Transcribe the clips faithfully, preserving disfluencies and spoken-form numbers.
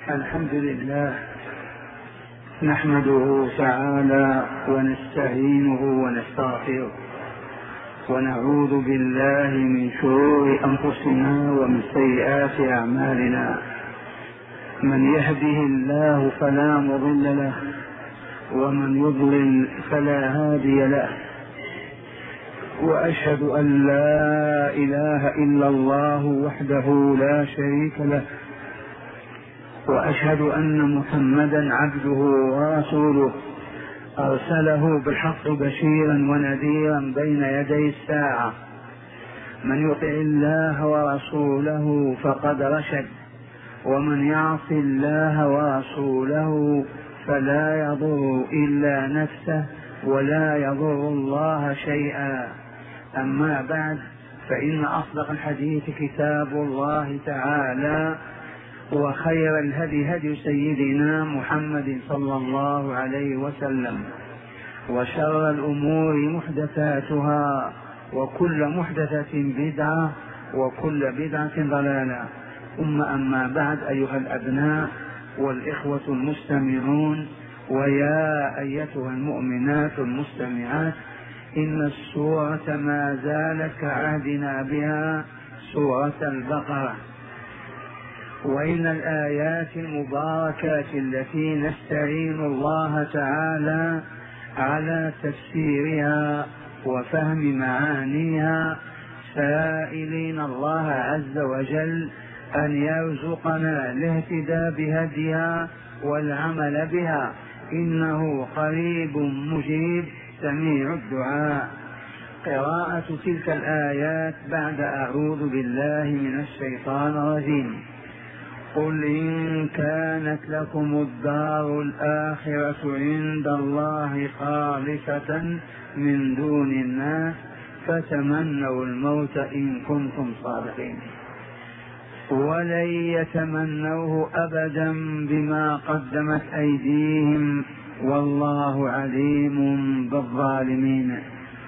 الحمد لله نحمده تعالى ونستعينه ونستغفره ونعوذ بالله من شرور أنفسنا ومن سيئات أعمالنا. من يهده الله فلا مضل له ومن يضلل فلا هادي له، وأشهد أن لا إله إلا الله وحده لا شريك له، وأشهد أن محمدا عبده ورسوله أرسله بالحق بشيرا ونذيرا بين يدي الساعة. من يطع الله ورسوله فقد رشد، ومن يعص الله ورسوله فلا يضر إلا نفسه ولا يضر الله شيئا. أما بعد، فإن أصدق الحديث كتاب الله تعالى، وخير الهدي هدي سيدنا محمد صلى الله عليه وسلم، وشر الأمور محدثاتها، وكل محدثة بدعة، وكل بدعة ضلالة. ثم أما بعد، أيها الأبناء والإخوة المستمعون، ويا أيتها المؤمنات المستمعات، إن السورة ما زالت كعهدنا بها سورة البقرة، وإن الآيات المباركات التي نستعين الله تعالى على تفسيرها وفهم معانيها، سائلين الله عز وجل أن يرزقنا الاهتداء بهديها والعمل بها، إنه قريب مجيب سميع الدعاء. قراءة تلك الآيات بعد أعوذ بالله من الشيطان الرجيم. قل إن كانت لكم الدار الآخرة عند الله خالصة من دون الناس فتمنوا الموت إن كنتم صادقين، ولن يتمنوه أبدا بما قدمت أيديهم والله عليم بالظالمين.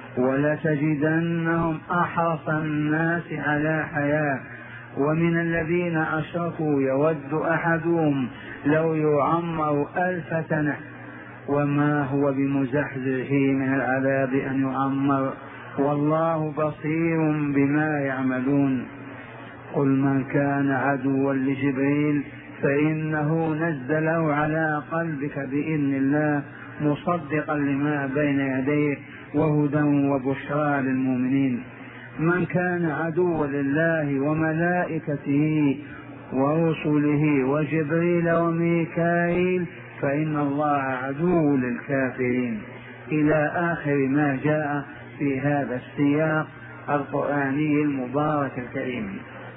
ولتجدنهم أحرص الناس على حياة، ومن الذين أشركوا يود أحدهم لو يعمر ألف سنة وما هو بمزحزحه من العذاب أن يعمر، والله بصير بما يعملون. قل من كان عدوا لجبريل فإنه نزله على قلبك بإذن الله مصدقا لما بين يديه وهدى وبشرى للمؤمنين. من كان عدوا لله وملائكته ورسله وجبريل وميكائيل فإن الله عدو للكافرين، إلى آخر ما جاء في هذا السياق القرآني المبارك الكريم.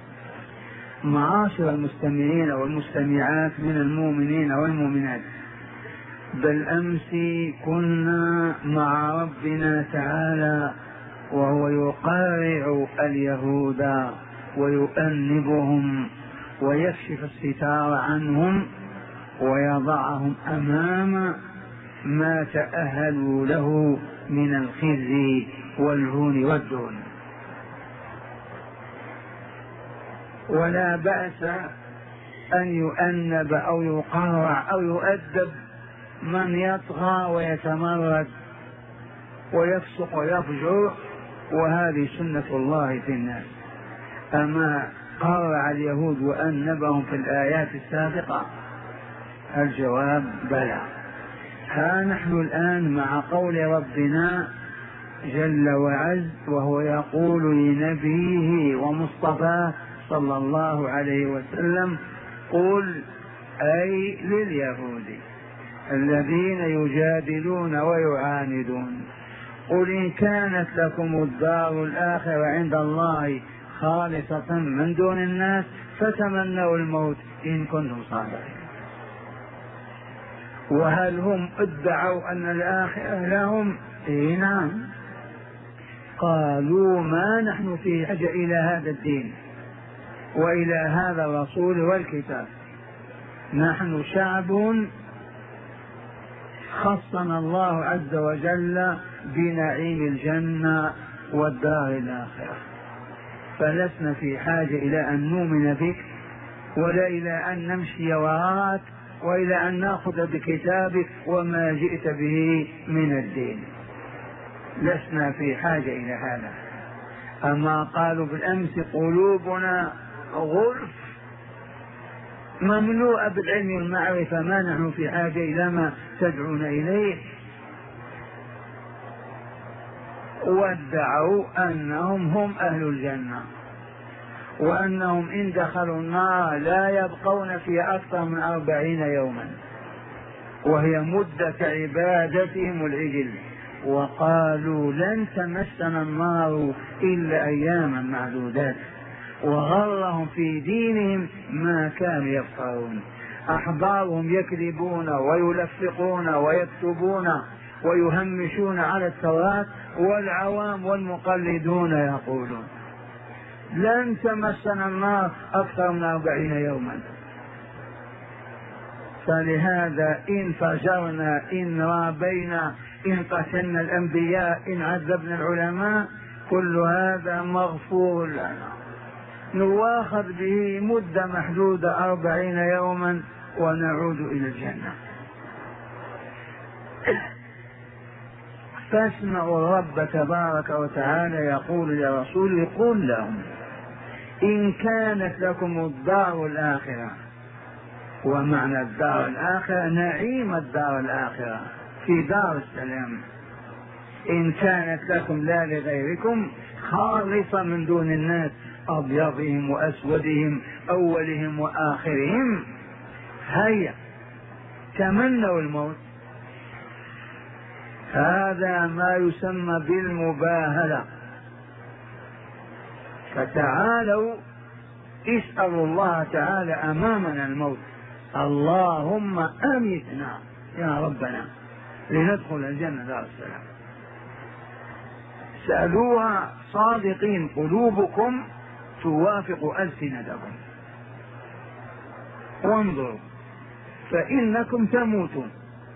معاشر المستمعين والمستمعات من المؤمنين والمؤمنات، بالأمس كنا مع ربنا تعالى وهو يقارع اليهود ويؤنبهم ويكشف الستار عنهم ويضعهم أمام ما تأهلوا له من الخزي والهون والدون. ولا بأس أن يؤنب أو يقارع أو يؤدب من يطغى ويتمرد ويفسق ويفجر، وهذه سنة الله في الناس. أما قارع اليهود وأنبهم في الآيات السابقة؟ الجواب بلى. ها نحن الآن مع قول ربنا جل وعز وهو يقول لنبيه ومصطفاه صلى الله عليه وسلم: قل، أي لليهود الذين يجادلون ويعاندون، قل إن كانت لكم الدار الآخرة عند الله خالصة من دون الناس فتمنوا الموت إن كنتم صادقين. وهل هم ادعوا أن الآخرة لهم؟ إيه نعم. قالوا ما نحن في حاجة إلى هذا الدين وإلى هذا الرسول والكتاب، نحن شعب خصنا الله عز وجل بنعيم الجنة والدار الآخرة، فلسنا في حاجة إلى أن نؤمن بك ولا إلى أن نمشي وراءك وإلى أن نأخذ بكتابك وما جئت به من الدين. لسنا في حاجة إلى هذا. أما قالوا بالأمس قلوبنا غرف مملوءة بالعلم والمعرفة، ما نحن في حاجة إلى ما تدعون إليه. وادعوا أنهم هم أهل الجنة، وأنهم إن دخلوا النار لا يبقون فيها أكثر من أربعين يوما، وهي مدة عبادتهم العجل. وقالوا لن تمسنا النار إلا أياما معدودات، وغرهم في دينهم ما كانوا يفعلون. أحبارهم يكذبون ويلفقون ويكتبون ويهمشون على التوراة، والعوام والمقلدون يقولون لن تمسنا النار أكثر من أربعين يوما. فلهذا إن فجرنا، إن رابينا، إن قتلنا الأنبياء، إن عذبنا العلماء، كل هذا مغفور لنا، نواخذ به مدة محدودة أربعين يوما ونعود إلى الجنة. فاسمعوا الرب تبارك وتعالى يقول لرسوله قل لهم إن كانت لكم الدار الآخرة. ومعنى الدار الآخرة نعيم الدار الآخرة في دار السلام. إن كانت لكم لا لغيركم خالصة من دون الناس، أبيضهم وأسودهم، أولهم وآخرهم، هيا تمنوا الموت. هذا ما يسمى بالمباهلة. فتعالوا اسألوا الله تعالى أمامنا الموت، اللهم أمتنا يا ربنا لندخل الجنة دار السلام. سألوها صادقين، قلوبكم توافق ألسنتكم، وانظروا فإنكم تموتون.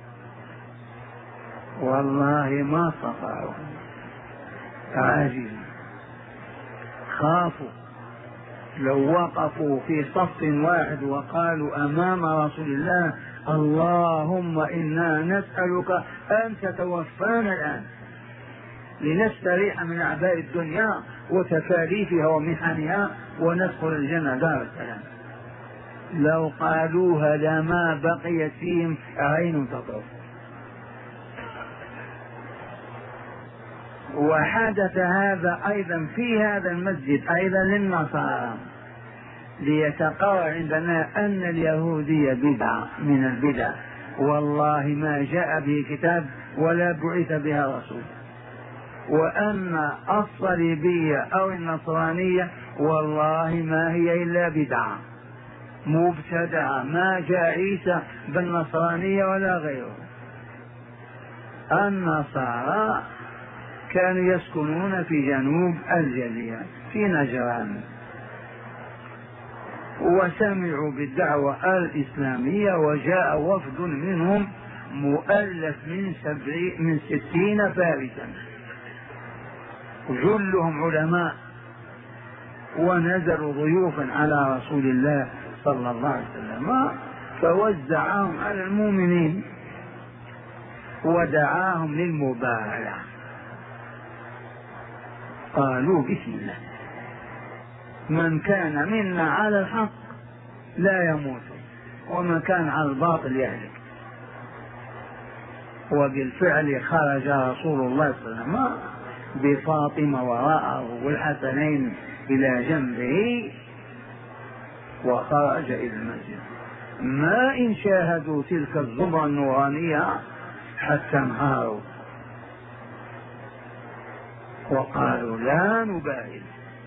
والله ما استطاعوا، عاجزين، خافوا. لو وقفوا في صف واحد وقالوا أمام رسول الله اللهم إنا نسألك أن تتوفانا الآن لنستريح من أعباء الدنيا وتكاليفها ومحنها وندخل الجنة دار السلام، لو قالوها لما بقيت فيهم عين تطرف. وحدث هذا أيضا في هذا المسجد أيضا للنصارى، ليتقرر عندنا أن اليهودية بدعة من البدع، والله ما جاء به كتاب ولا بعث بها رسول. وأن الصليبية أو النصرانية والله ما هي إلا بدعة مبتدعة، ما جاء عيسى بالنصرانية ولا غيره. النصارى كانوا يسكنون في جنوب الجزيرة في نجران، وسمعوا بالدعوة الإسلامية، وجاء وفد منهم مؤلف من سبعين من ستين فارسا، جلهم علماء، ونزلوا ضيوفا على رسول الله صلى الله عليه وسلم، فوزعهم على المؤمنين ودعاهم للمبايعة. قالوا بسم الله، من كان منا على الحق لا يموت، ومن كان على الباطل يهلك. وبالفعل خرج رسول الله صلى الله عليه وسلم بفاطمة وراءه والحسنين إلى جنبه، وخرج إلى المسجد. ما إن شاهدوا تلك الزمرة النورانية حتى انهاروا وقالوا لا نباهل.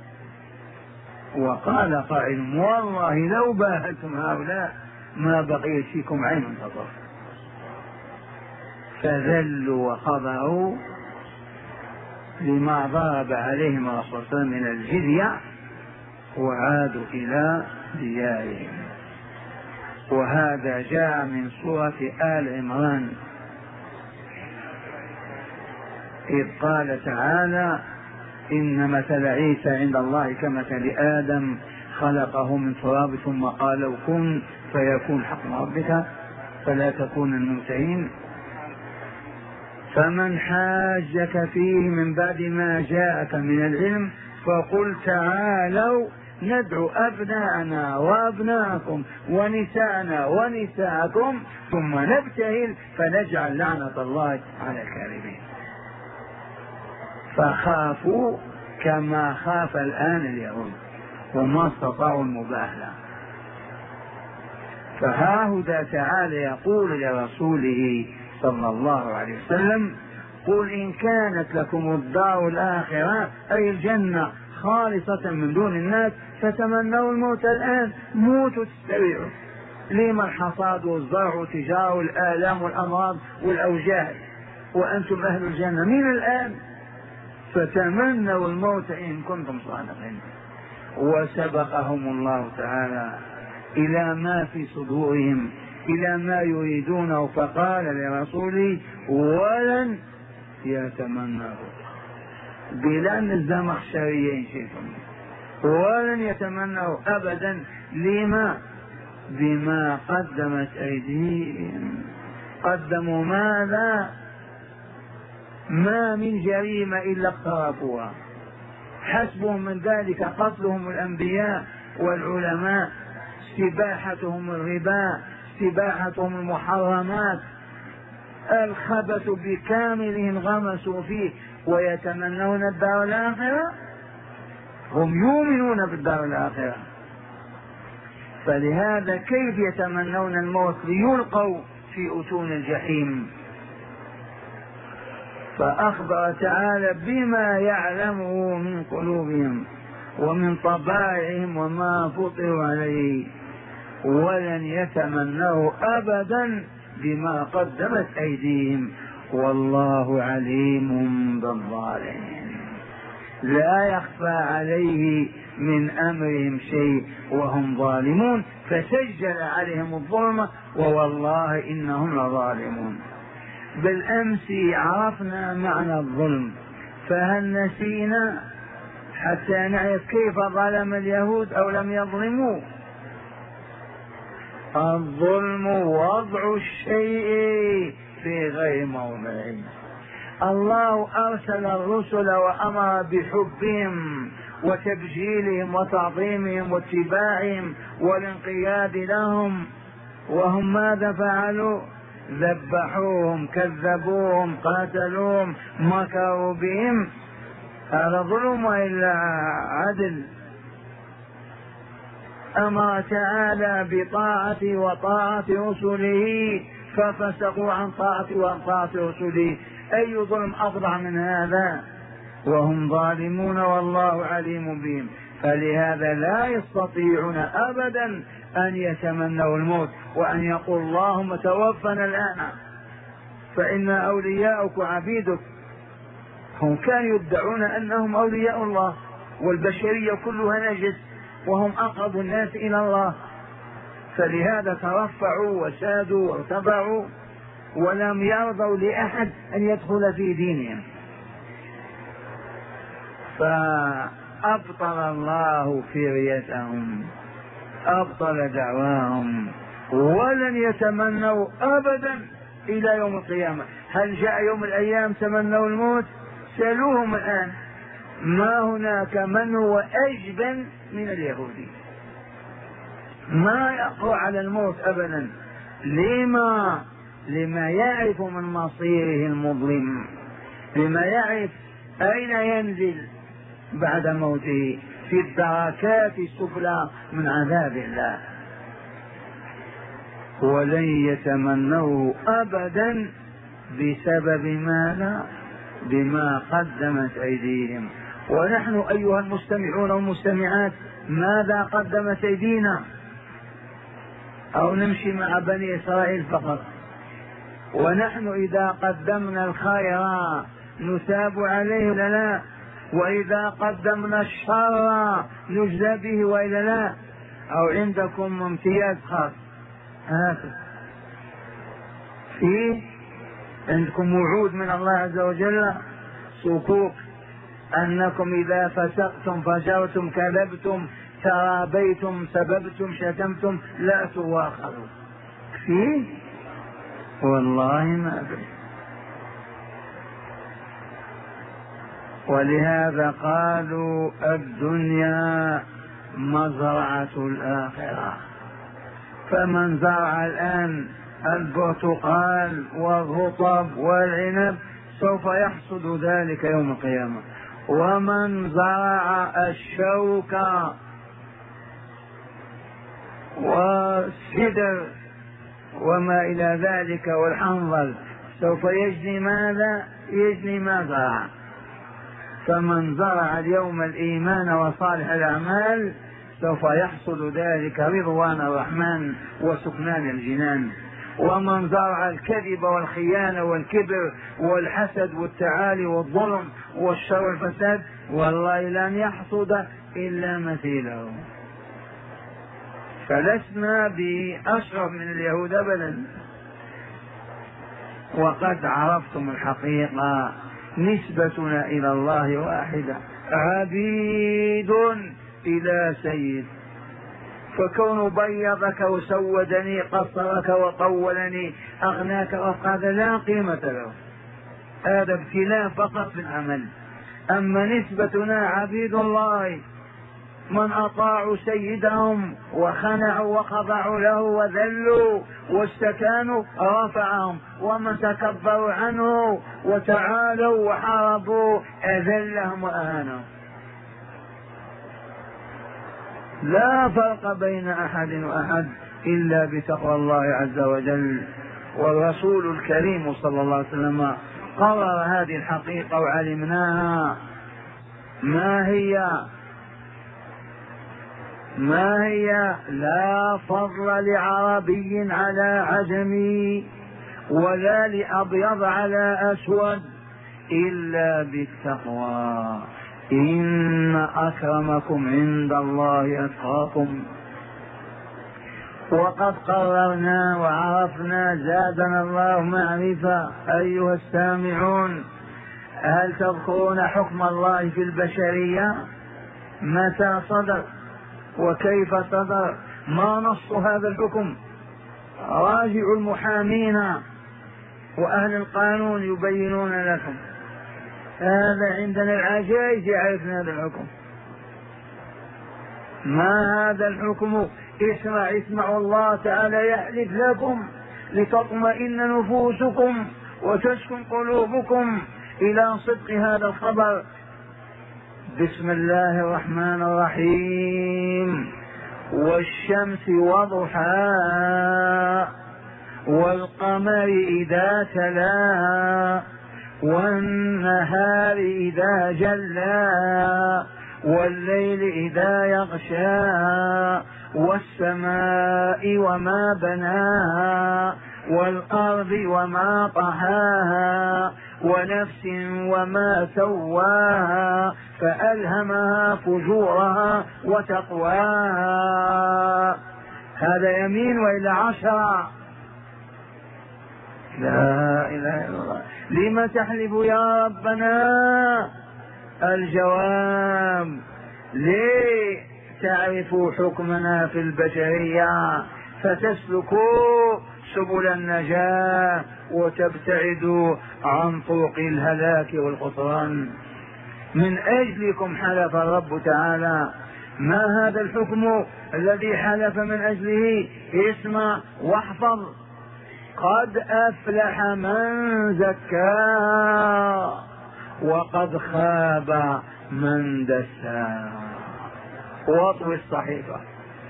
وقال قائل والله لو باهلتم هؤلاء ما بقيت فيكم عين تطرف. فذلوا وخضعوا لما ضرب عليهم الرسول صلى الله عليه وسلم من الجزية، وعادوا إلى ديارهم. وهذا جاء من سورة آل عمران، إذ قال تعالى إن مثل عيسى عند الله كمثل آدم خلقه من تراب ثم قال له كن فيكون حكم ربك فلا تكون الممتهين. فمن حاجك فيه من بعد ما جاءك من العلم فقل تعالوا ندعو أبناءنا وأبناءكم ونساءنا ونساءكم ثم نبتهل فنجعل لعنة الله على الكاذبين. فخافوا كما خاف الآن اليهود وما استطاعوا المباهلة. فهاهذا تعالى يقول لرسوله صلى الله عليه وسلم قل إن كانت لكم الدار الآخرة أي الجنة خالصة من دون الناس فتمنوا الموت الآن، موتوا تستريحوا. لما الحصاد والزرع والتجارة والآلام والأمراض والأوجاع وأنتم أهل الجنة من الآن، فتمنوا الموت إن كنتم صادقين. وسبقهم الله تعالى إلى ما في صدورهم إلى ما يريدونه فقال لرسوله ولن يتمنوا بلان الزمخشريين شيئا ولن يتمنوا أبدا. لما؟ بما قدمت أيديهم. قدموا ماذا؟ ما من جريمة إلا اقترفوها، حسبهم من ذلك قتلهم الأنبياء والعلماء، استباحتهم الربا، استباحتهم المحرمات، الخبث بكامله انغمسوا فيه ويتمنون الدار الآخرة. هم يؤمنون بالدار الآخرة، فلهذا كيف يتمنون الموت ليلقوا في أتون الجحيم؟ فأخبر تعالى بما يعلمه من قلوبهم ومن طبائعهم وما فطروا عليه، ولن يتمنوا أبدا بما قدمت أيديهم والله عليم بالظالمين. لا يخفى عليه من أمرهم شيء وهم ظالمون، فسجل عليهم الظلم ووالله إنهم لظالمون. بالأمس عرفنا معنى الظلم، فهل نسينا حتى نعرف كيف ظلم اليهود أو لم يظلموا؟ الظلم وضع الشيء في غير موضعه. الله أرسل الرسل وأمر بحبهم وتبجيلهم وتعظيمهم واتباعهم والانقياد لهم، وهم ماذا فعلوا؟ ذبحوهم، كذبوهم، قاتلوهم، مكروا بهم. هذا ظلم وإلا عدل؟ أمر تعالى بطاعة وطاعة رسله ففسقوا عن طاعة وعن طاعة رسله. أي ظلم أفظع من هذا؟ وهم ظالمون والله عليم بهم. فلهذا لا يستطيعون أبدا أن يتمنوا الموت وأن يقول اللهم توفنا الآن فإن أولياؤك وعبيدك. هم كانوا يدعون أنهم أولياء الله والبشرية كلها نجس وهم أقرب الناس إلى الله، فلهذا ترفعوا وسادوا وارتفعوا ولم يرضوا لأحد أن يدخل في دينهم. فأبطل الله فريتهم، أبطل دعواهم، ولن يتمنوا أبدا إلى يوم القيامة. هل جاء يوم الأيام تمنوا الموت؟ سألوهم الآن، ما هناك من هو أجبن من اليهودي، ما يقوى على الموت أبدا. لما؟ لما يعرف من مصيره المظلم، لما يعرف أين ينزل بعد موته، في الدركات السفلى من عذاب الله. ولن يتمنوه أبدا بسبب ماذا؟ بما قدمت أيديهم. ونحن أيها المستمعون والمستمعات ماذا قدمت أيدينا؟ أو نمشي مع بني إسرائيل فقط؟ ونحن إذا قدمنا الخير نثاب عليه ولا لا؟ وإذا قدمنا الشر نجزى به وإلا لا؟ أو عندكم امتياز خاص؟ هذا فيه عندكم وعود من الله عز وجل، صكوك أنكم إذا فسقتم فجرتم كذبتم ترابيتم سببتم شتمتم لا تواخذوا فيه؟ والله ما أدري. ولهذا قالوا الدنيا مزرعة الآخرة. فمن زرع الآن البرتقال والرطب والعنب سوف يحصد ذلك يوم القيامة، ومن زرع الشوك والسدر وما إلى ذلك والحنظل سوف يجني ماذا؟ يجني ما زرع. فمن زرع اليوم الإيمان وصالح الأعمال سوف يحصد ذلك رضوان الرحمن وسكنان الجنان. ومن زرع الكذب والخيانة والكبر والحسد والتعالي والظلم والشر والفساد والله لن يحصد إلا مثيله. فلسنا بأشرف من اليهود أبدا. وقد عرفتم الحقيقة، نسبتنا إلى الله واحدة، عبيد إلى سيد. فكون بيضك وسودني قصرك وطولني أغناك وأفقد لا قيمة له، هذا ابتلاء فقط في العمل. أما نسبتنا عبيد الله، من أطاعوا سيدهم وخنعوا وخضعوا له وذلوا واستكانوا رفعهم، ومن تكبروا عنه وتعالوا وحاربوا أذلهم وأهانهم. لا فرق بين أحد وأحد إلا بتقوى الله عز وجل. والرسول الكريم صلى الله عليه وسلم قرر هذه الحقيقة وعلمناها. ما هي؟ ما هي؟ لا فضل لعربي على عجمي ولا لأبيض على أسود إلا بالتقوى، إن أكرمكم عند الله أتقاكم. وقد قررنا وعرفنا، زادنا الله معرفة. أيها السامعون، هل تذكرون حكم الله في البشرية؟ متى صدر وكيف صدر؟ ما نص هذا الحكم؟ راجعوا المحامين وأهل القانون يبينون لكم. هذا عندنا العجائز يعرفنا هذا الحكم. ما هذا الحكم؟ اسمع اسمعوا الله تعالى يحلف لكم لتطمئن نفوسكم وتسكن قلوبكم إلى صدق هذا الخبر. بسم الله الرحمن الرحيم: والشمس وضحاها والقمر إذا تلاها والنهار إذا جلاها والليل إذا يغشاها والسماء وما بناها والأرض وما طحاها ونفس وما سواها فألهمها فجورها وتقواها. هذا يمين وإلى عشرة. لا إله إلا الله. لم تحلف يا ربنا؟ الجواب: ليه تعرفوا حكمنا في البشرية فتسلكوا سبل النجاة وتبتعدوا عن طرق الهلاك والخسران. من أجلكم حلف الرب تعالى. ما هذا الحكم الذي حلف من أجله؟ اسمع واحفظ: قد أفلح من زكاها وقد خاب من دساها. واطوي الصحيفة.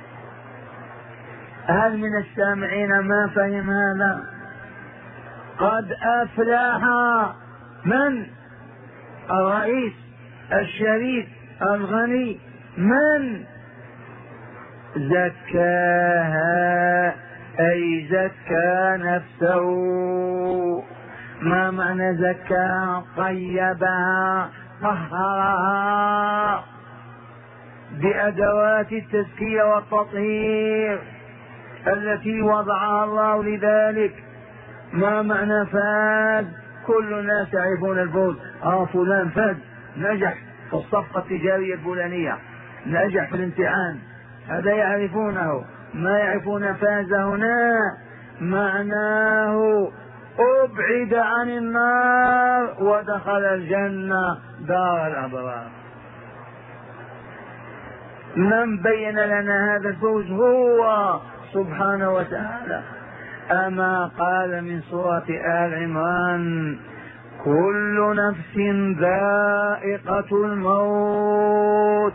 هل من السامعين ما فهم هذا؟ قد أفلح من؟ الرئيس الشريف الغني. من؟ زكاها أي زكى نفسه. ما معنى زكاها؟ طيبها طهرها بأدوات التزكية والتطهير التي وضعها الله لذلك. ما معنى فاز؟ كل الناس يعرفون الفوز. اه فلان فاز، نجح في الصفقة التجارية الفلانية، نجح في الامتحان، هذا يعرفونه. ما يعرفون فاز هنا معناه أبعد عن النار ودخل الجنة دار الأبرار. من بين لنا هذا الفوز؟ هو سبحانه وتعالى. أما قال من سورة آل عمران: كل نفس ذائقة الموت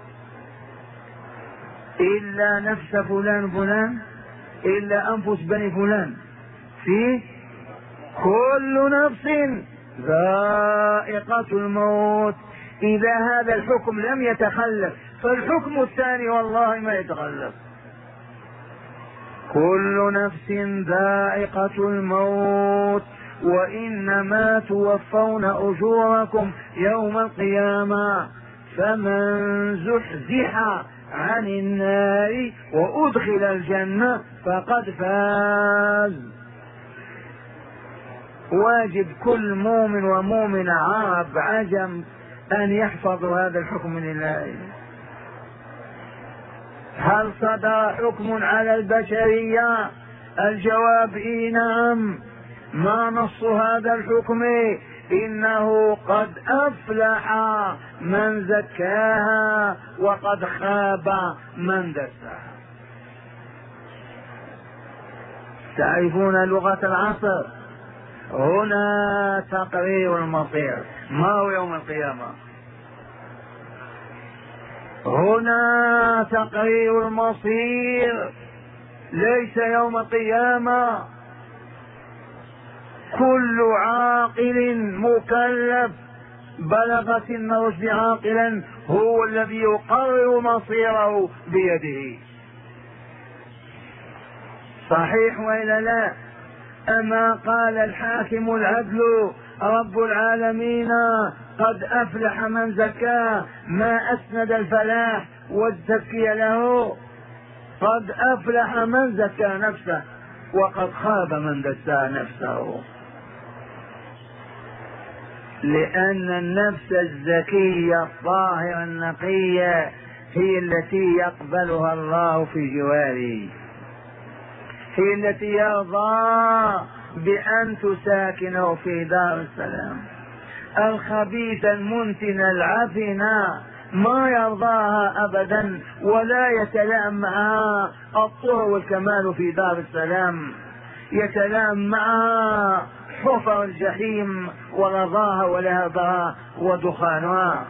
إلا نفس فلان فلان، إلا أنفس بني فلان، في كل نفس ذائقة الموت. إذا هذا الحكم لم يتخلف فالحكم الثاني والله ما يتخلف. كل نفس ذائقة الموت وإنما توفون أجوركم يوم القيامة فمن زحزح عن النار وأدخل الجنة فقد فاز. واجب كل مؤمن ومؤمن عرب عجم أن يحفظوا هذا الحكم من الله. هل صدر حكم على البشرية؟ الجواب إيه نعم. ما نص هذا الحكم؟ إنه قد أفلح من زكاها وقد خاب من دساها. تعرفون لغة العصر؟ هنا تقرير المصير. ما هو يوم القيامة؟ هنا تقرير المصير، ليس يوم القيامة. كل عاقل مكلف بلغ سن الرشد عاقلا هو الذي يقرر مصيره بيده. صحيح وإلا لا؟ أما قال الحاكم العدل رب العالمين قد أفلح من زكاه، ما أسند الفلاح والزكي له. قد أفلح من زكى نفسه وقد خاب من دسى نفسه. لأن النفس الزكية الطاهرة النقية هي التي يقبلها الله في جواره، هي التي يرضى بأن تساكنه في دار السلام. الخبيث المنتن العفن ما يرضاها أبدا ولا يتلائم معها الطهر والكمال في دار السلام، يتلائم معها حفر الجحيم ورضاها ولهبها ودخانها.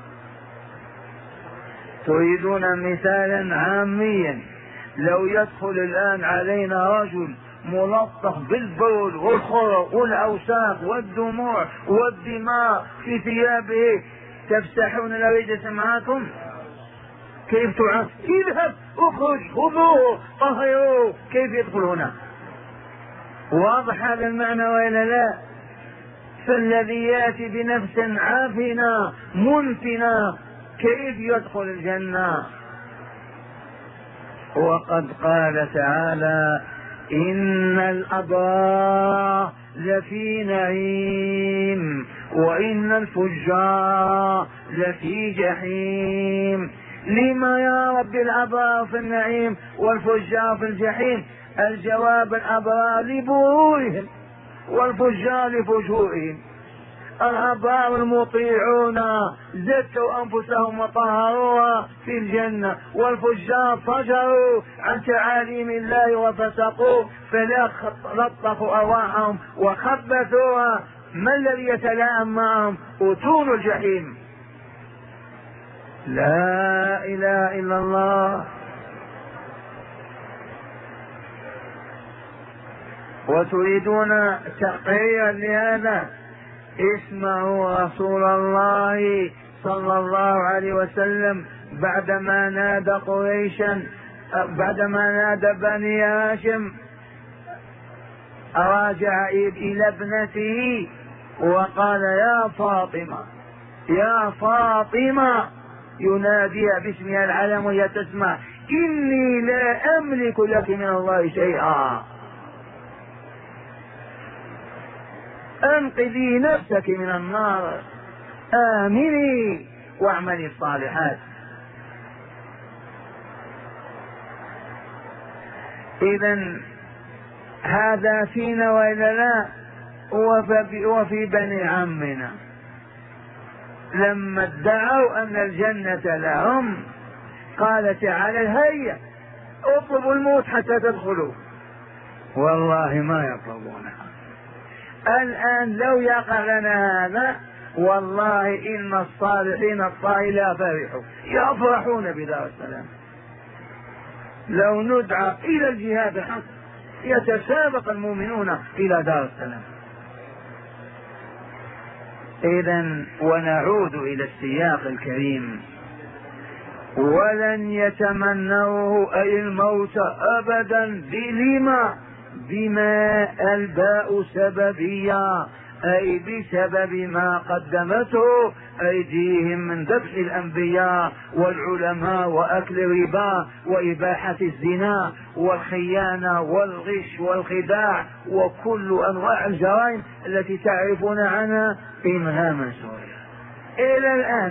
تريدون مثالا عاميا؟ لو يدخل الآن علينا رجل ملطخ بالبول والخرق والأوساخ والدموع والدماء في ثيابه، تفسحون لو يجلس معكم؟ كيف تعرف؟ اذهب اخرج خذوه طهروه. كيف يدخل هنا؟ واضح هذا المعنى وإلا لا؟ فالذي يأتي بنفس عافنة منتنة كيف يدخل الجنة؟ وقد قال تعالى: إن الأبرار لفي نعيم وإن الفجار لفي جحيم. لما يا رب الأبرار في النعيم والفجار في الجحيم؟ الجواب: الأبرار لبرورهم والفجار لفجورهم. الأبرار المطيعون زكوا أنفسهم وطهروها في الجنة، والفجار فجروا عن تعاليم الله وفسقوا فلطفوا أرواحهم وخبثوها. ما الذي يتلائم معهم؟ أتون الجحيم. لا إله إلا الله. وتريدون تقريرا لهذا؟ اسمعوا رسول الله صلى الله عليه وسلم بعدما نادى قريشا، بعدما نادى بني هاشم، راجع إلى ابنته وقال: يا فاطمة يا فاطمة، يناديها باسمها العلم وهي تسمع: إني لا أملك لك من الله شيئا، أنقذي نفسك من النار، آمني واعملي الصالحات. إذا هذا فينا وإلا لا؟ وفي بني عمنا لما ادعوا أن الجنة لهم قال تعالى هيا اطلبوا الموت حتى تدخلوا، والله ما يطلبونها. الآن لو يقع لنا هذا والله إن الصالحين الطائلين لا فرحوا يفرحون بدار السلام. لو ندعى إلى الجهاد الحق يتسابق المؤمنون إلى دار السلام. إذن ونعود إلى السياق الكريم: ولن يتمنوه أي الموت أبدا. بلما؟ بما الباء سببية، أي بسبب ما قدمته أيديهم من ذبح الأنبياء والعلماء وأكل الربا وإباحة الزنا والخيانة والغش والخداع وكل أنواع الجرائم التي تعرفون عنها إنها منسورة إلى الآن.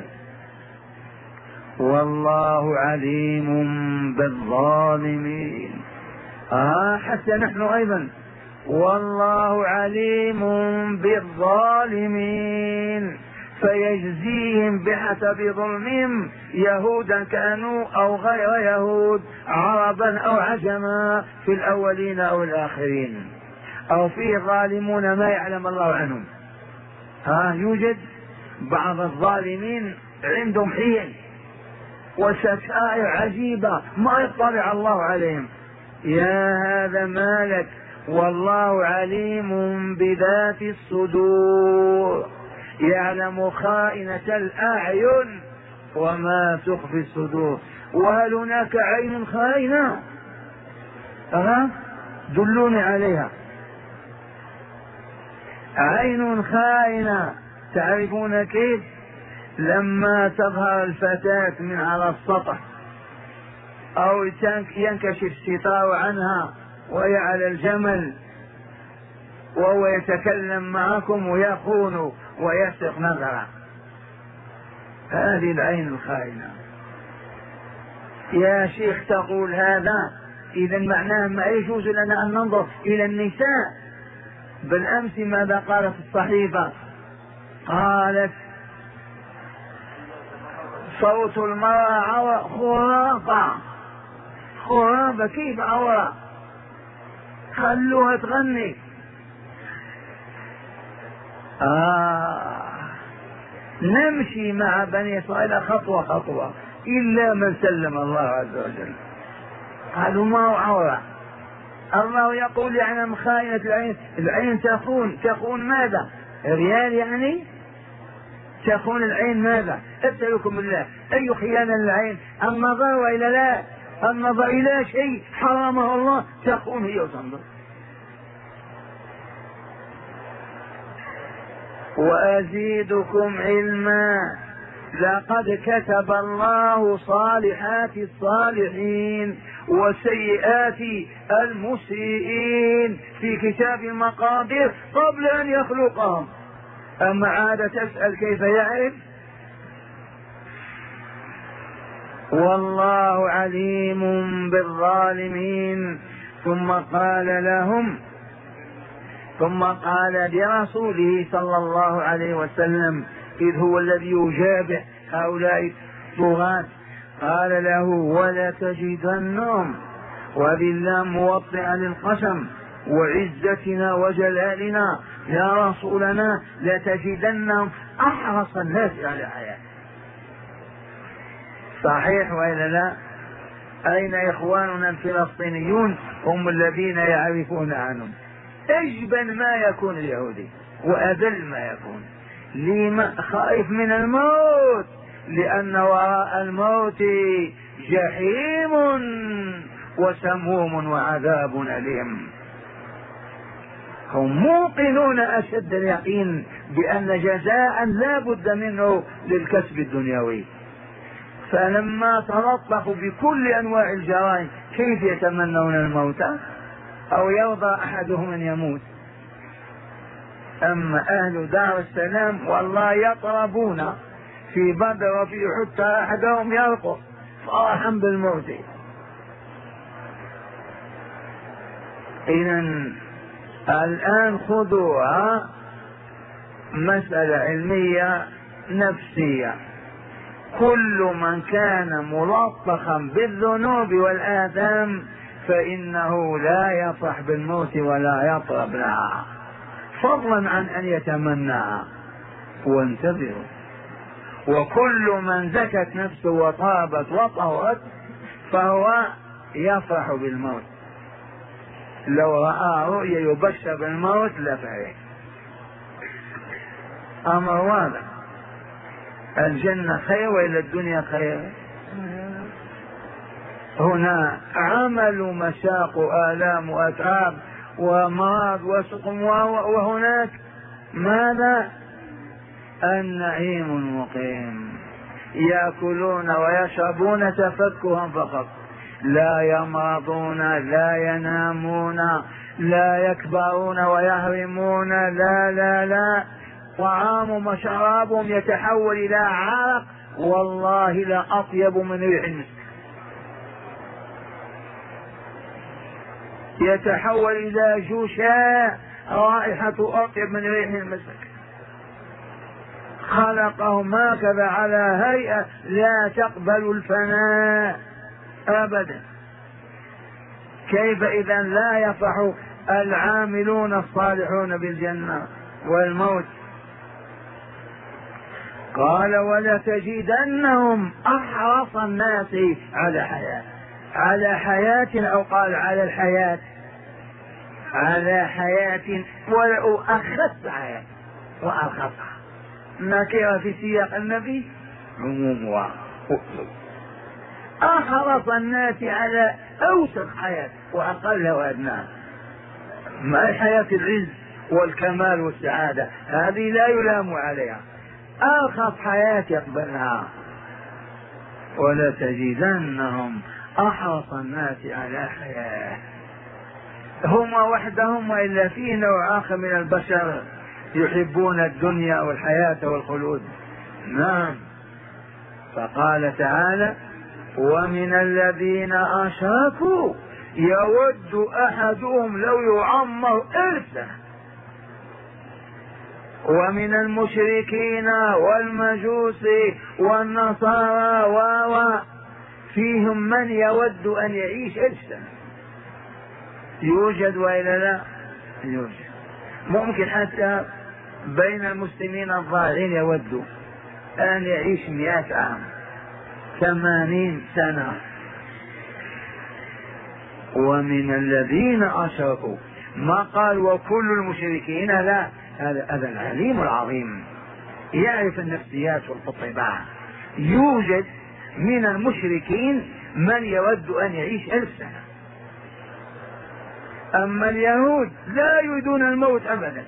والله عليم بالظالمين. آه حتى نحن أيضا والله عليم بالظالمين فيجزيهم بحسب ظلمهم يهودا كانوا أو غير يهود، عربا أو عجما، في الأولين أو الآخرين، أو فيه ظالمون ما يعلم الله عنهم. ها يوجد بعض الظالمين عندهم حيل وستائر عجيبة ما يطلع الله عليهم. يا هذا مالك. والله عليم بذات الصدور يعلم خائنة الأعين وما تخفي الصدور. وهل هناك عين خائنة؟ أه؟ دلوني عليها. عين خائنة تعرفون كيف؟ لما تظهر الفتاة من على السطح أو ينكشف الستار عنها وهي على الجمل وهو يتكلم معكم ويخون ويسرق نظره، هذه العين الخائنة. يا شيخ تقول هذا، إذا معناه ما يجوز لنا أن ننظر إلى النساء. بالأمس ماذا قالت الصحيفة؟ قالت صوت المرأة عورة. خرافة خرافة، كيف عورة؟ خلوها تغني. آه. نمشي مع بني إسرائيل خطوة خطوة إلا من سلم الله عز وجل. قالوا ما هو عورة. الله يقول يعلم خائنة العين. العين تخون. تخون ماذا؟ ريال يعني؟ تخون العين ماذا؟ أسألكم بالله أي خيانة للعين؟ النظر وإلى لا؟ النظر إلى شيء حرمه الله تخون هي وتنظر. وأزيدكم علما لقد كتب الله صالحات الصالحين وسيئات المسيئين في كتاب المقادير قبل أن يخلقهم. أما عاد تسأل كيف يعرف؟ والله عليم بالظالمين. ثم قال لهم ثم قال لرسوله صلى الله عليه وسلم إذ هو الذي يجابه هؤلاء الطغاة، قال له ولا تجدنهم، وبالله موطئا للقسم وعزتنا وجلالنا يا رسولنا لتجدنهم أحرص الناس على حياة. صحيح وإلا لا؟ أين إخواننا الفلسطينيون؟ هم الذين يعرفون عنهم. أجبن ما يكون اليهودي وأذل ما يكون. لما خائف من الموت؟ لأن وراء الموت جحيم وسموم وعذاب أليم. هم موقنون أشد اليقين بأن جزاء لا بد منه للكسب الدنيوي. فلما تلطفوا بكل أنواع الجرائم كيف يتمنون الموت؟ أو يرضى أحدهم أن يموت؟ أما أهل دار السلام والله يطربون في بدر وفي حتى أحدهم يرقص فرحا بالموت. إذا الآن خذوها مسألة علمية نفسية، كل من كان ملطخا بالذنوب والآثام فإنه لا يفرح بالموت ولا يطلب لها، فضلا عن أن يتمناها. وانتظروا، وكل من زكت نفسه وطابت وطهرت فهو يفرح بالموت. لو رأى رؤيا يبشر بالموت لفرح. أمر واضح، الجنة خير وإلى الدنيا خير. هنا عمل مشاق آلام وأتعاب ومرض وسقم، وهناك ماذا؟ النعيم المقيم، يأكلون ويشربون تفكها فقط، لا يمرضون لا ينامون لا يكبرون ويهرمون، لا لا لا، طعامهم وشرابهم يتحول إلى عرق والله لا أطيب من ريح المسك، يتحول إلى جوشاء رائحة أطيب من ريح المسك. خلقهم هكذا على هيئة لا تقبل الفناء أبدا. كيف إذا لا يفرح العاملون الصالحون بالجنة والموت؟ قال ولتجدنهم أحرص الناس على حياة، على حياة، أو قال على الحياة، على حياة ولو أخذت حياة وأرخصها، نكرة في سياق النبي عموم، أحرص الناس على أوسط حياة وأقل وأدناها. ما حياة العز والكمال والسعادة هذه لا يلام عليها، أرخص حياة يقبلها. ولتجدنهم أحرص الناس على حياة، هم وحدهم وإلا فيه نوع آخر من البشر يحبون الدنيا والحياة والخلود. نعم، فقال تعالى ومن الذين أشركوا يود أحدهم لو يعمر ألف سنة، ومن المشركين والمجوس والنصارى و فيهم من يود أن يعيش ألف سنة. يوجد وإلا لا؟ يوجد. ممكن حتى بين المسلمين الظاهرين يود أن يعيش مئة عام، ثمانين سنة. ومن الذين أشركوا، ما قال وكل المشركين، لا، هذا العليم العظيم يعرف النفسيات والطباع. يوجد من المشركين من يود أن يعيش ألف سنة، أما اليهود لا يريدون الموت أبدا،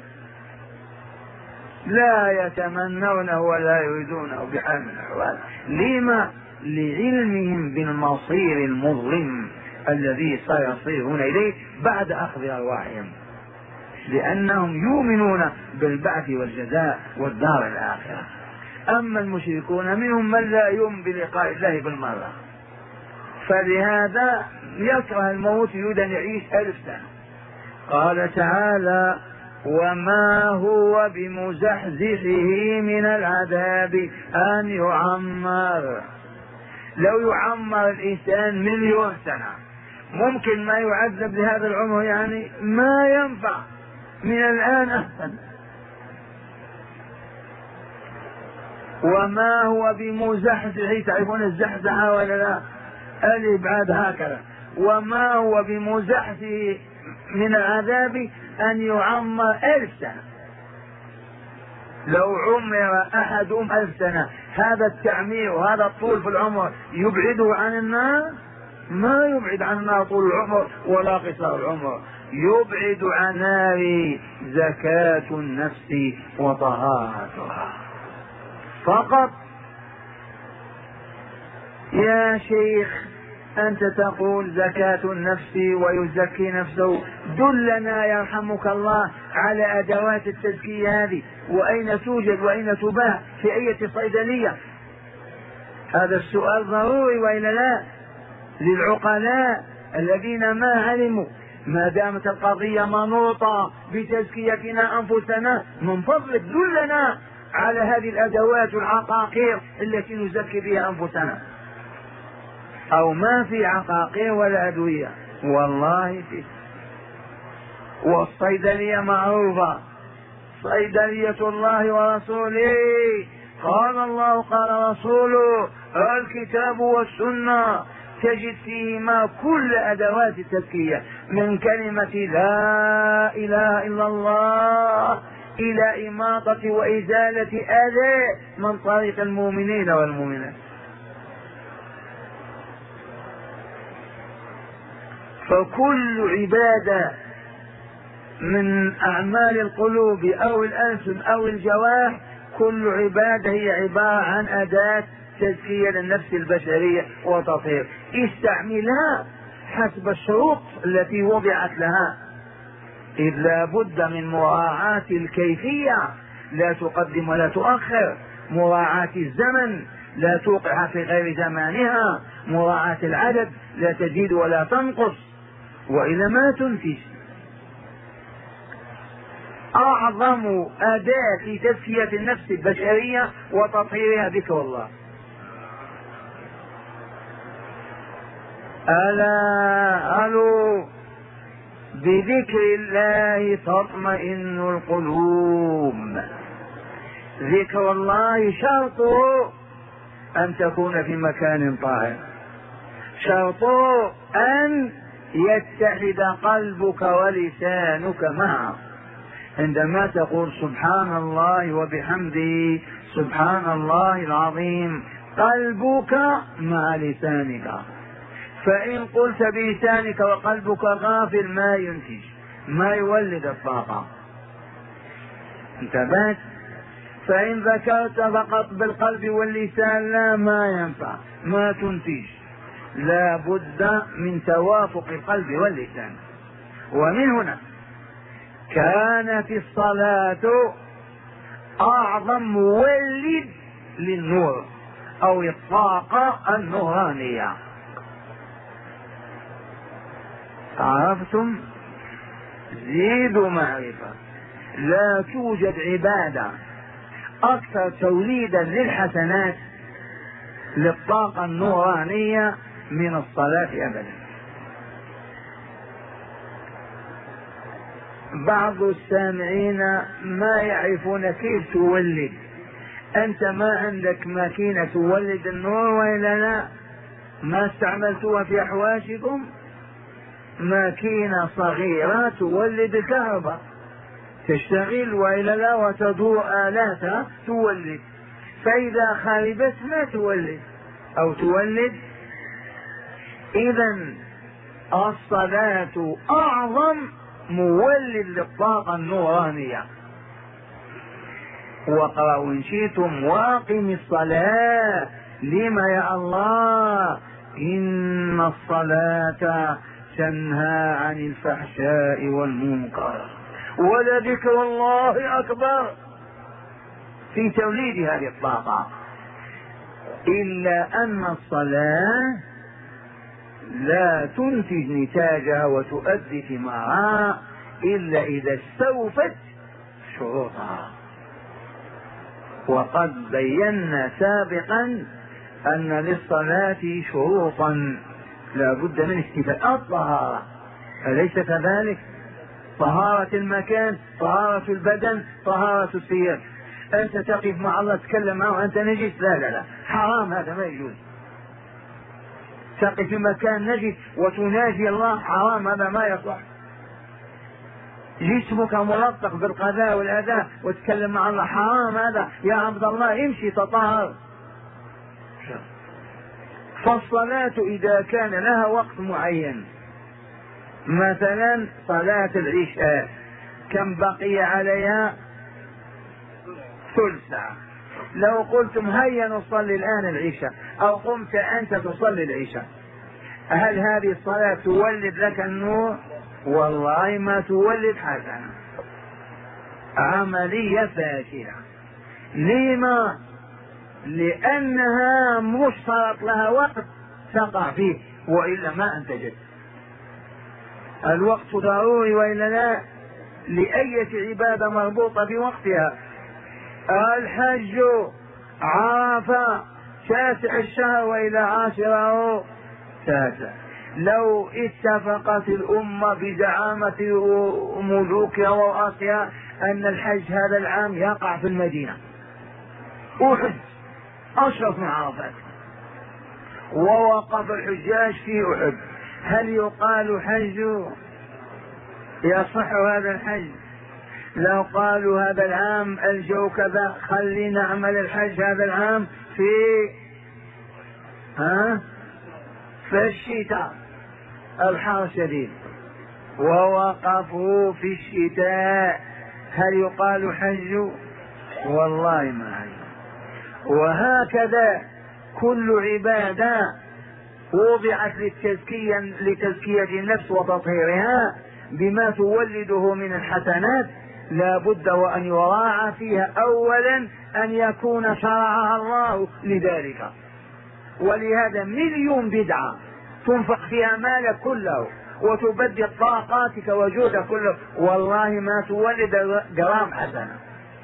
لا يتمنونه ولا يريدونه بحال من الأحوال. لما؟ لعلمهم بالمصير المظلم الذي سيصيرون إليه بعد أخذ أرواحهم، لأنهم يؤمنون بالبعث والجزاء والدار الآخرة. أما المشركون منهم من لا يؤمن بلقاء الله بالمرة، فلهذا يكره الموت، يريد أن يعيش ألف سنة. قال تعالى وما هو بمزحزحه من العذاب أن يعمر. لو يعمر الإنسان مليون سنة ممكن ما يعذب لهذا العمر، يعني ما ينفع، من الآن أحسن. وما هو بمزحزحه، تعرفون الزحزحة ولا لا؟ الإبعاد هكذا. وما هو بمزحزحه من العذاب أن يعمر ألف سنة. لو عمر أحدهم ألف سنة، هذا التعمير وهذا الطول في العمر يبعده عن النار؟ ما يبعد عن النار طول العمر ولا قصار العمر، يبعد عن نار زكاة النفس وطهارتها فقط. يا شيخ أنت تقول زكاة النفس ويزكي نفسه، دلنا يرحمك الله على أدوات التزكية هذه، وأين توجد وأين تباع، في أي صيدلية؟ هذا السؤال ضروري وإلا لا؟ للعقلاء الذين ما علموا ما دامت القضية منوطة بتزكيتنا أنفسنا من فضلك دلنا على هذه الأدوات والعقاقير التي نزكي بها أنفسنا. أو ما في عقاقير ولا أدوية والله في. والصيدلية معروفة، صيدلية الله ورسوله، قال الله قال رسوله، الكتاب والسنة، تجد فيهما كل أدوات التزكية من كلمة لا إله إلا الله إلى إماطة وإزالة أذى من طريق المؤمنين والمؤمنات. فكل عبادة من أعمال القلوب أو الألسن أو الجوارح، كل عبادة هي عبارة عن أداة تزكية للنفس البشرية وتطهير، استعملها حسب الشروط التي وضعت لها، إذ لا بد من مراعاة الكيفية، لا تقدم ولا تؤخر، مراعاة الزمن لا توقع في غير زمانها، مراعاة العدد لا تزيد ولا تنقص، وإلى ما تنتج. أعظم أداة لتزكية النفس البشرية وتطهيرها ذكر الله. ألا ألو بذكر الله تطمئن القلوب. ذكر الله شرطه أن تكون في مكان طاهر، شرطه أن يتحد قلبك ولسانك معه. عندما تقول سبحان الله وبحمده سبحان الله العظيم، قلبك مع لسانك، فإن قلت بلسانك وقلبك غافل ما ينتج، ما يولد الطاقة. انتبهت؟ فإن ذكرت فقط بالقلب واللسان لا، ما ينفع، ما تنتج، لا بد من توافق القلب واللسان. ومن هنا كانت الصلاة أعظم مولد للنور أو الطاقة النورانية. عرفتم؟ زيدوا معرفة. لا توجد عبادة أكثر توليدا للحسنات للطاقة النورانية من الصلاة أبدا. بعض السامعين ما يعرفون كيف تولد. أنت ما عندك ماكينة تولد النور وإلا لا؟ ما استعملتوها في أحواشكم؟ ماكينة صغيرة تولد الكهرباء، تشتغل وإلا لا، وتدور آلاتها تولد، فإذا خربت ما تولد أو تولد. إذا الصلاة أعظم مولد للطاقة النورانية. واقرأوا إن شئتم واقم الصلاة. لما يا الله؟ إن الصلاة تنهى عن الفحشاء والمنكر ولذكر الله أكبر في توليد هذه الطاقة. إلا أن الصلاة لا تنتج نتاجها وتؤدي ثمارها إلا إذا استوفت شروطها. وقد بينا سابقا أن للصلاة شروطا لا بد من استيفاء الطهارة، أليس كذلك؟ طهارة المكان، طهارة البدن، طهارة الثياب. أنت تقف مع الله تتكلم معه وأنت نجس، لا لا لا، حرام، هذا ما يجوز. تقف في مكان نجس وتناجي الله، حرام، هذا ما يصح. جسمك ملطخ بالقذاء والأذى وتتكلم مع الله، حرام هذا. يا عبد الله امشي تطهر. فالصلاة إذا كان لها وقت معين، مثلا صلاة العشاء كم بقي عليها؟ ثلث ساعة. لو قلتم هيا نصلي الآن العشاء أو قمت أنت تصلي العشاء، هل هذه الصلاة تولد لك النور؟ والله ما تولد حسنة، عملية فاشلة. لما؟ لأنها مشترط لها وقت تقع فيه، وإلا ما أنتجت. الوقت ضروري وإلا لا؟ لأية عبادة مربوطة بوقتها. الحج عرفة تاسع الشهر وإلى عاشره تاسع. لو اتفقت الأمة بزعامة ملوكها ورؤسائها أن الحج هذا العام يقع في المدينة، أحد أشرف من عرفات، ووقف الحجاج في أحد، هل يقال حج؟ يصح هذا الحج؟ لو قالوا هذا العام الجو كذا خلينا نعمل الحج هذا العام في ها في الشتاء الحر شديد، ووقفوا في الشتاء، هل يقال حج؟ والله ما حج. وهكذا كل عبادة وضعت للتزكية لتزكية النفس وتطهيرها بما تولده من الحسنات، لا بد وأن يراعى فيها أولا أن يكون شرعها الله لذلك. ولهذا مليون بدعة تنفق فيها مالك كله وتبدل طاقاتك وجودك كله، والله ما تولد جرام حسنة.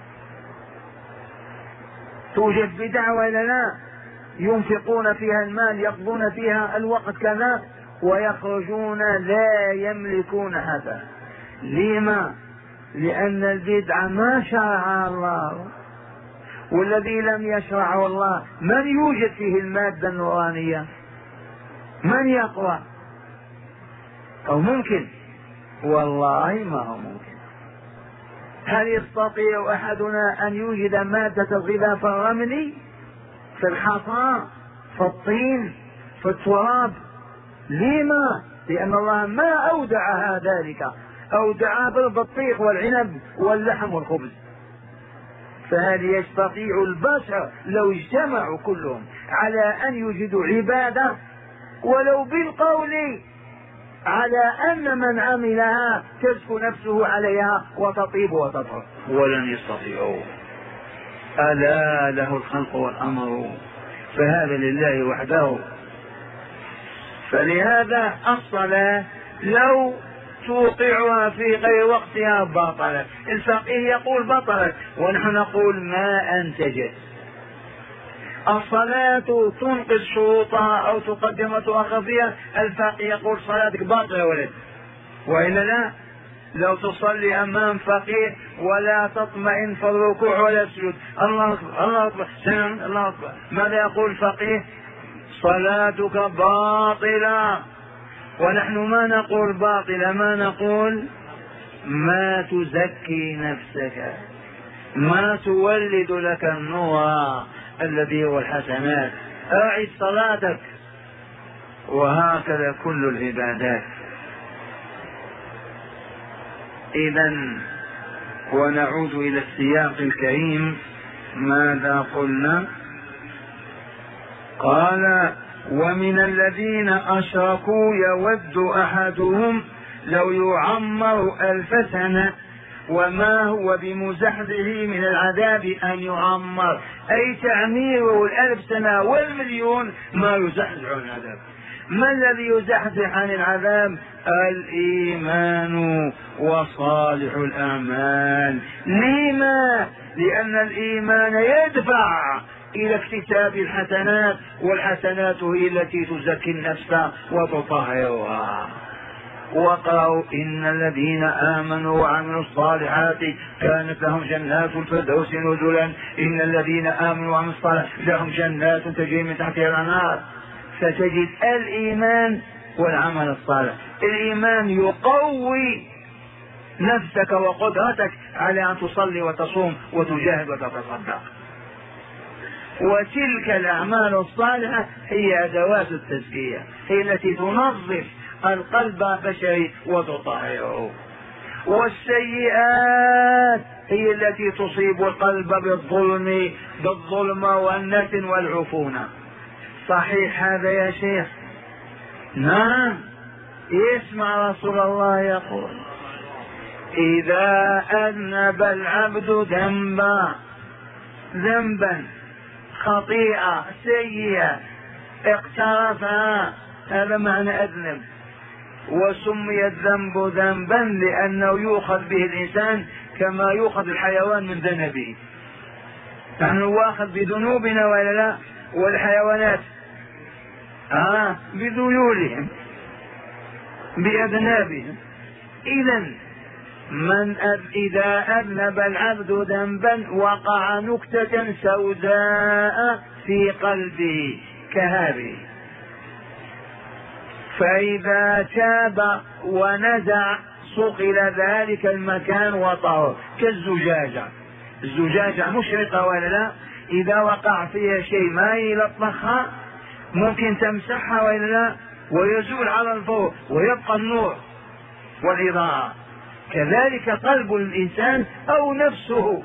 توجد بدعة ولا لا؟ ينفقون فيها المال، يقضون فيها الوقت كذا، ويخرجون لا يملكون حسنة. لما؟ لأن البدعة ما شرعها الله، والذي لم يشرعه الله من يوجد فيه المادة النورانية؟ من يقوى؟ أو ممكن؟ والله ما هو ممكن. هل يستطيع أحدنا أن يوجد مادة الغذاء في الرمل، في الحصى، في الطين، في التراب؟ لما؟ لأن الله ما أودعها ذلك، أودعها بالبطيخ والعنب واللحم والخبز. فهل يستطيع البشر لو اجتمعوا كلهم على أن يوجدوا عبادة ولو بالقول على أن من عملها تزكو نفسه عليها وتطيب وتطهر؟ ولن يستطيعوا. ألا له الخلق والأمر، فهذا لله وحده. فلهذا الصلاة لو توقعها في غير وقتها باطلت. الفقيه يقول بطلت، ونحن نقول ما أنتجت. الصلاة تنقذ شروطها أو تقدم وتؤخر فيها، الفقيه يقول صلاتك باطلة يا ولد، وإلا لا. لو تصلي أمام فقيه ولا تطمئن في الركوع ولا تسجد، الله أكبر الله أكبر سلام الله أكبر، ماذا يقول الفقيه؟ صلاتك باطلة. ونحن ما نقول باطلة، ما نقول ما تزكي نفسك، ما تولد لك النور الذي هو الحسنات. أعد صلاتك. وهكذا كل العبادات. إذن ونعود إلى السياق الكريم، ماذا قلنا؟ قال ومن الذين أشركوا يود أحدهم لو يعمر ألف سنة وما هو بمزحزحه من العذاب أن يعمر، أي تعميره الألف سنة والمليون ما يزحزح عن العذاب. ما الذي يزحزح عن العذاب؟ الإيمان وصالح الأعمال. لما؟ لأن الإيمان يدفع إلى اكتساب الحسنات، والحسنات هي التي تزكي النفس وتطهرها. وقالوا إن الذين آمنوا وعملوا الصالحات كانت لهم جنات الفردوس نزلا. إن الذين آمنوا وعملوا الصالحات لهم جنات تجري من تحتها الأنهار. فتجد الإيمان والعمل الصالح. الإيمان يقوي نفسك وقدرتك على أن تصلي وتصوم وتجاهد وتتصدق، وتلك الأعمال الصالحة هي أدوات التزكية، هي التي تنظف القلب البشري وتطهره. والسيئات هي التي تصيب القلب بالظلم بالظلم والنتن والعفونة. صحيح هذا يا شيخ؟ نعم. اسمع رسول الله يقول إذا أذنب العبد ذنبا ذنبا خطيئة سيئة اقترفها، هذا معنى أذنب، وسمي الذنب ذنبا لأنه يؤخذ به الإنسان كما يؤخذ الحيوان من ذنبه. نحن واخذ بذنوبنا ولا لا؟ والحيوانات آه بذيولهم بأذنابهم. إذن من أذ إذا أذنب العبد ذنبا وقع نكتة سوداء في قلبه كهذه، فإذا تاب ونزع صقل ذلك المكان وطهر كالزجاجة. الزجاجة مشرقة ولا لا؟ إذا وقع فيها شيء ما يلطخها ممكن تمسحها ولا لا؟ ويزول على الفور ويبقى النور والإضاءة. كذلك قلب الإنسان أو نفسه.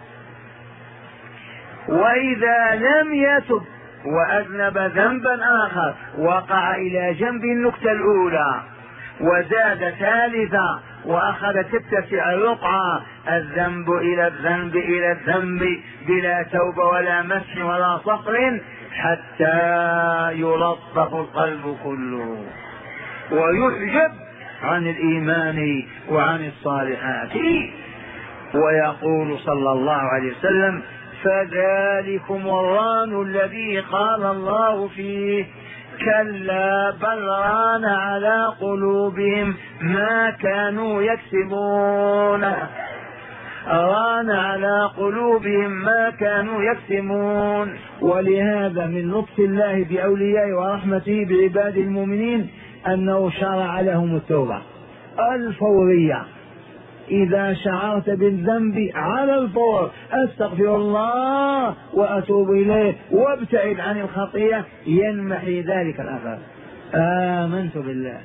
وإذا لم يتب وأذنب ذنبا آخر وقع إلى جنب النكتة الأولى وزاد ثالثا وأخذ تتسع رقعة الذنب إلى الذنب إلى الذنب بلا توبة ولا مسح ولا صقر حتى يلطف القلب كله ويحجب عن الإيمان وعن الصالحات. ويقول صلى الله عليه وسلم: فذلكم الران الذي قال الله فيه كلا بل ران على قلوبهم ما كانوا يكسبون. ران على قلوبهم ما كانوا يكسبون. ولهذا من لطف الله بأوليائه ورحمته بعباد المؤمنين أنه شرع لهم التوبة الفورية. إذا شعرت بالذنب على الفور أستغفر الله وأتوب إليه وابتعد عن الخطيئة ينمحي ذلك الأثر. آمنت بالله.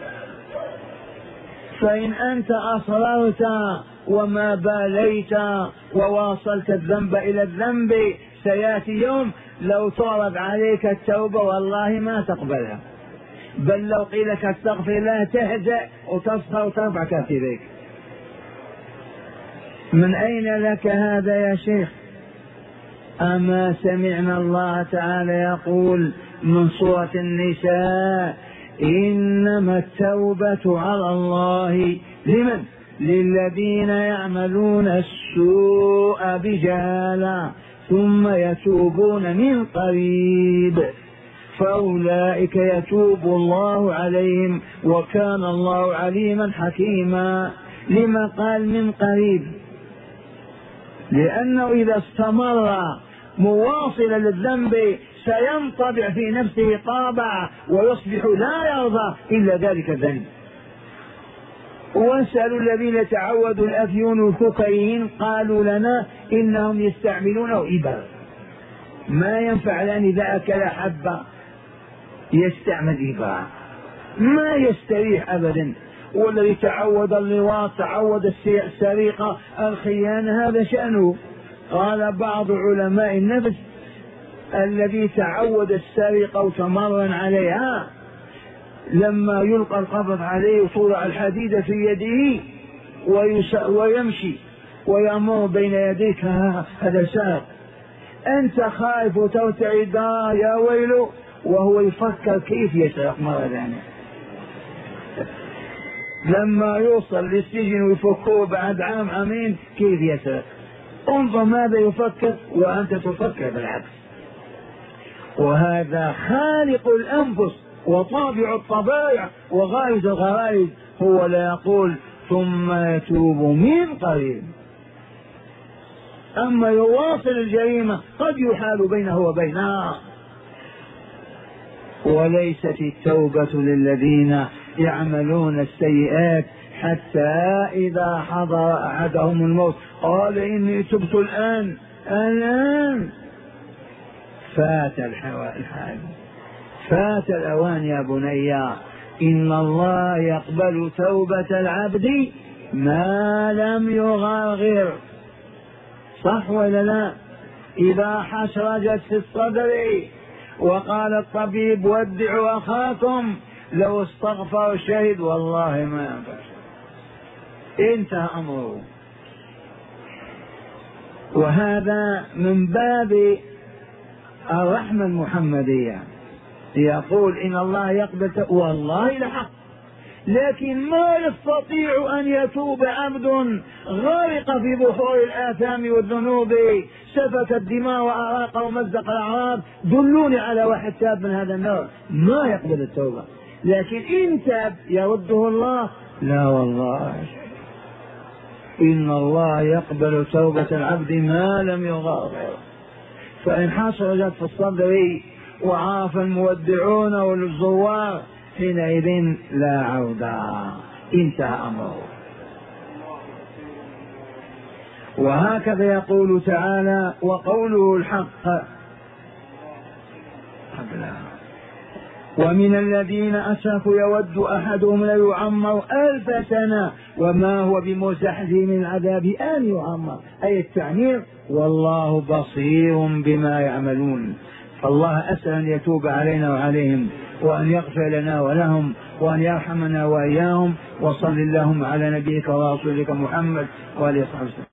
فإن أنت أصررت وما باليت وواصلت الذنب إلى الذنب سيأتي يوم لو تعرض عليك التوبة والله ما تقبلها، بل لو قيل لك استغفر الله تهزأ وتصفى وترفع كتفيك. من أين لك هذا يا شيخ؟ أما سمعنا الله تعالى يقول من سورة النساء: إنما التوبة على الله لمن؟ للذين يعملون السوء بجهالة ثم يتوبون من قريب فأولئك يتوب الله عليهم وكان الله عليما حكيما. لما قال من قريب؟ لأنه إذا استمر مواصلا للذنب سينطبع في نفسه طابع ويصبح لا يرضى إلا ذلك الذنب. واسألوا الذين تعودوا الأفيون والكوكايين قالوا لنا إنهم يستعملونه إبر، ما ينفع لأن إذا أكل حبة يستعمل إبر ما يستريح أبدا. والذي تعود اللواط تعود السرقة الخيانة هذا شأنه. قال بعض علماء النفس: الذي تعود السرقة وتمرن عليها لما يلقى القبض عليه وتوضع الحديدة في يده ويمشي ويمر بين يديك هذا سارق، أنت خائف وترتعد يا ويله وهو يفكر كيف يسرق مرة ثانية. لما يوصل للسجن ويفكوه بعد عام عامين كيف يسرق؟ انظر ماذا يفكر وأنت تفكر بالعكس. وهذا خالق الأنفس وطابع الطبائع وغائز الغرائز هو لا يقول ثم يتوب من قريب. أما يواصل الجريمة قد يحال بينه وبينها. وليست التوبة للذين يعملون السيئات حتى إذا حضر أحدهم الموت قال إني تبت الآن الآن فات الحال فات الأوان يا بني. إن الله يقبل توبة العبد ما لم يغرغر. صح ولا لا؟ إذا حشرجت في الصدر وقال الطبيب ودعوا أخاكم لو استغفر الشهيد والله ما ينفع، انتهى أمره. وهذا من باب الرحمة المحمدية. يقول إن الله يقبل والله لحق لكن ما يستطيع أن يتوب عبد غرق في بحور الآثام والذنوب، سفك الدماء وأراق ومزق الأعراض. دلوني على واحد تاب من هذا النوع، ما يقبل التوبة. لكن إن تاب يرده الله؟ لا والله، إن الله يقبل توبة العبد ما لم يغادر. فإن حصلت في الصدر وعاف المودعون والزوار حينئذ لا عودة، انتهى أمره. وهكذا يقول تعالى: وقوله الحق ومن الذين أشركوا يود أحدهم ليعمر ألف سنة وما هو بمزحزح من العذاب أن يعمر، أي التعمير، والله بصير بما يعملون. فالله أسأل أن يتوب علينا وعليهم، وأن يغفر لنا ولهم، وأن يرحمنا وإياهم. وصل اللهم على نبيك ورسولك محمد وآله وصحبه.